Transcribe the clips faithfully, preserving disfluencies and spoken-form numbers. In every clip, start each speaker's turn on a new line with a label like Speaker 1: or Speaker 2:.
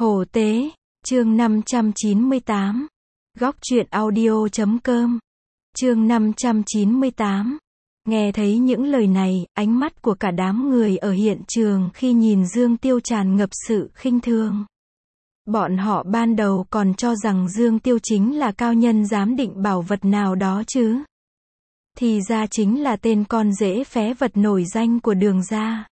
Speaker 1: Hổ tế, chương năm trăm chín mươi tám. Góc truyện audio chấm com. Chương năm trăm chín mươi tám. Nghe thấy những lời này, ánh mắt của cả đám người ở hiện trường khi nhìn Dương Tiêu tràn ngập sự khinh thường. Bọn họ ban đầu còn cho rằng Dương Tiêu chính là cao nhân giám định bảo vật nào đó chứ. Thì ra chính là tên con rể phế vật nổi danh của Đường gia.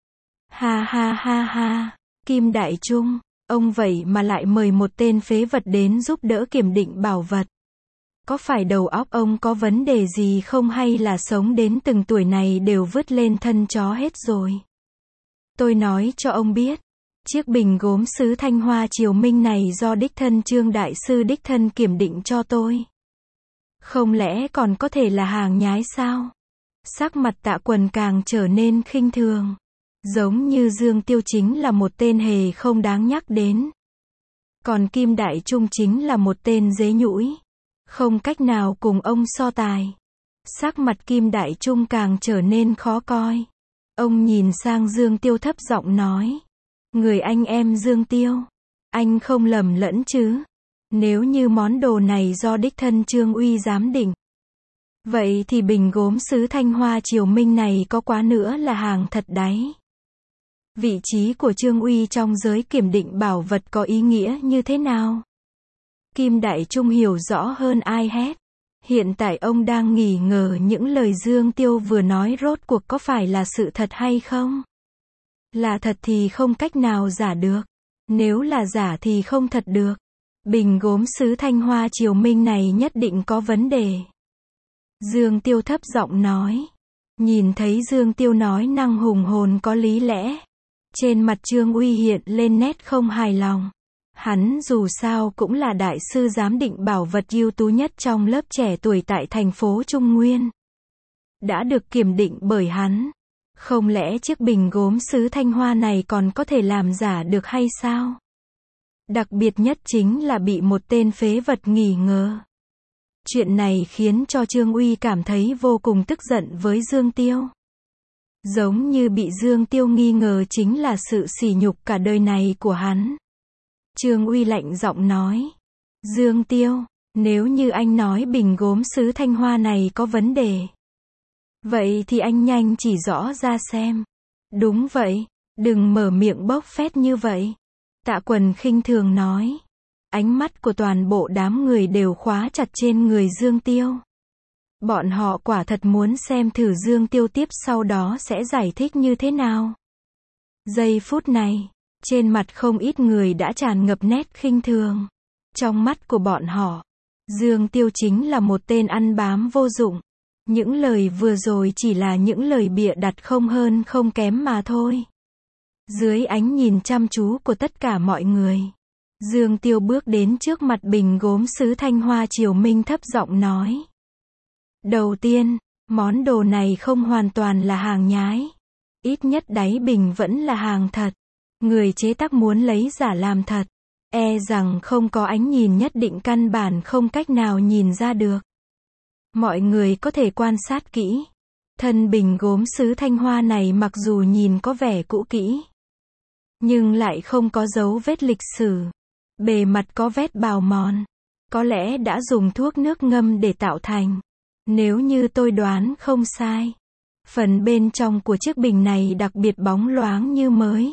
Speaker 1: Ha ha ha ha, Kim Đại Trung, ông vậy mà lại mời một tên phế vật đến giúp đỡ kiểm định bảo vật. Có phải đầu óc ông có vấn đề gì không hay là sống đến từng tuổi này đều vứt lên thân chó hết rồi? Tôi nói cho ông biết, chiếc bình gốm sứ Thanh Hoa Triều Minh này do đích thân Trương Đại Sư đích thân kiểm định cho tôi. Không lẽ còn có thể là hàng nhái sao? Sắc mặt Tạ Quần càng trở nên khinh thường. Giống như Dương Tiêu chính là một tên hề không đáng nhắc đến. Còn Kim Đại Trung chính là một tên dế nhũi. Không cách nào cùng ông so tài. Sắc mặt Kim Đại Trung càng trở nên khó coi. Ông nhìn sang Dương Tiêu thấp giọng nói. Người anh em Dương Tiêu. Anh không lầm lẫn chứ? Nếu như món đồ này do đích thân Trương Uy giám định. Vậy thì bình gốm sứ Thanh Hoa Triều Minh này có quá nữa là hàng thật đấy. Vị trí của Trương Uy trong giới kiểm định bảo vật có ý nghĩa như thế nào? Kim Đại Trung hiểu rõ hơn ai hết. Hiện tại ông đang nghi ngờ những lời Dương Tiêu vừa nói rốt cuộc có phải là sự thật hay không? Là thật thì không cách nào giả được. Nếu là giả thì không thật được. Bình gốm sứ Thanh Hoa Triều Minh này nhất định có vấn đề. Dương Tiêu thấp giọng nói. Nhìn thấy Dương Tiêu nói năng hùng hồn có lý lẽ. Trên mặt Trương Uy hiện lên nét không hài lòng. Hắn dù sao cũng là đại sư giám định bảo vật ưu tú nhất trong lớp trẻ tuổi tại thành phố Trung Nguyên. Đã được kiểm định bởi hắn. Không lẽ chiếc bình gốm sứ Thanh Hoa này còn có thể làm giả được hay sao? Đặc biệt nhất chính là bị một tên phế vật nghi ngờ. Chuyện này khiến cho Trương Uy cảm thấy vô cùng tức giận với Dương Tiêu. Giống như bị Dương Tiêu nghi ngờ chính là sự sỉ nhục cả đời này của hắn. Trương Uy lạnh giọng nói. Dương Tiêu, nếu như anh nói bình gốm sứ Thanh Hoa này có vấn đề. Vậy thì anh nhanh chỉ rõ ra xem. Đúng vậy, đừng mở miệng bốc phét như vậy. Tạ Quần khinh thường nói. Ánh mắt của toàn bộ đám người đều khóa chặt trên người Dương Tiêu. Bọn họ quả thật muốn xem thử Dương Tiêu tiếp sau đó sẽ giải thích như thế nào. Giây phút này, trên mặt không ít người đã tràn ngập nét khinh thường. Trong mắt của bọn họ, Dương Tiêu chính là một tên ăn bám vô dụng. Những lời vừa rồi chỉ là những lời bịa đặt không hơn không kém mà thôi. Dưới ánh nhìn chăm chú của tất cả mọi người, Dương Tiêu bước đến trước mặt bình gốm sứ Thanh Hoa Triều Minh thấp giọng nói. Đầu tiên, món đồ này không hoàn toàn là hàng nhái. Ít nhất đáy bình vẫn là hàng thật. Người chế tác muốn lấy giả làm thật. E rằng không có ánh nhìn nhất định căn bản không cách nào nhìn ra được. Mọi người có thể quan sát kỹ. Thân bình gốm sứ Thanh Hoa này mặc dù nhìn có vẻ cũ kỹ, nhưng lại không có dấu vết lịch sử. Bề mặt có vết bào mòn. Có lẽ đã dùng thuốc nước ngâm để tạo thành. Nếu như tôi đoán không sai, phần bên trong của chiếc bình này đặc biệt bóng loáng như mới.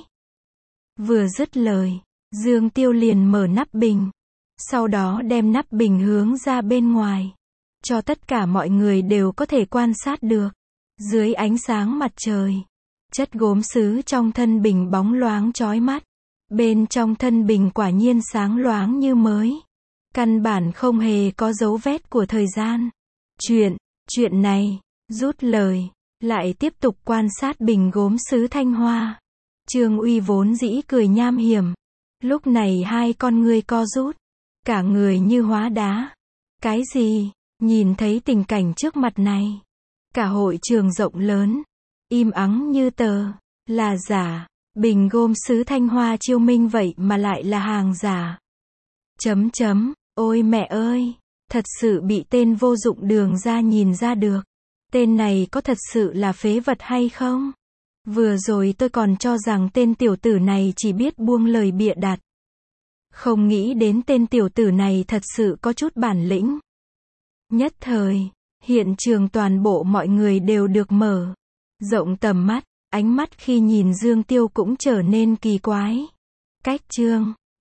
Speaker 1: Vừa dứt lời, Dương Tiêu liền mở nắp bình. Sau đó đem nắp bình hướng ra bên ngoài. Cho tất cả mọi người đều có thể quan sát được. Dưới ánh sáng mặt trời, chất gốm sứ trong thân bình bóng loáng chói mắt. Bên trong thân bình quả nhiên sáng loáng như mới. Căn bản không hề có dấu vết của thời gian. Chuyện, chuyện này, rút lời, lại tiếp tục quan sát bình gốm sứ Thanh Hoa. Trương Uy vốn dĩ cười nham hiểm. Lúc này hai con ngươi co rút. Cả người như hóa đá. Cái gì? Nhìn thấy tình cảnh trước mặt này. Cả hội trường rộng lớn. Im ắng như tờ. Là giả. Bình gốm sứ Thanh Hoa Triều Minh vậy mà lại là hàng giả. Chấm chấm. Ôi mẹ ơi. Thật sự bị tên vô dụng Đường gia nhìn ra được. Tên này có thật sự là phế vật hay không? Vừa rồi tôi còn cho rằng tên tiểu tử này chỉ biết buông lời bịa đặt. Không nghĩ đến tên tiểu tử này thật sự có chút bản lĩnh. Nhất thời, hiện trường toàn bộ mọi người đều được mở rộng tầm mắt, ánh mắt khi nhìn Dương Tiêu cũng trở nên kỳ quái. Cách chương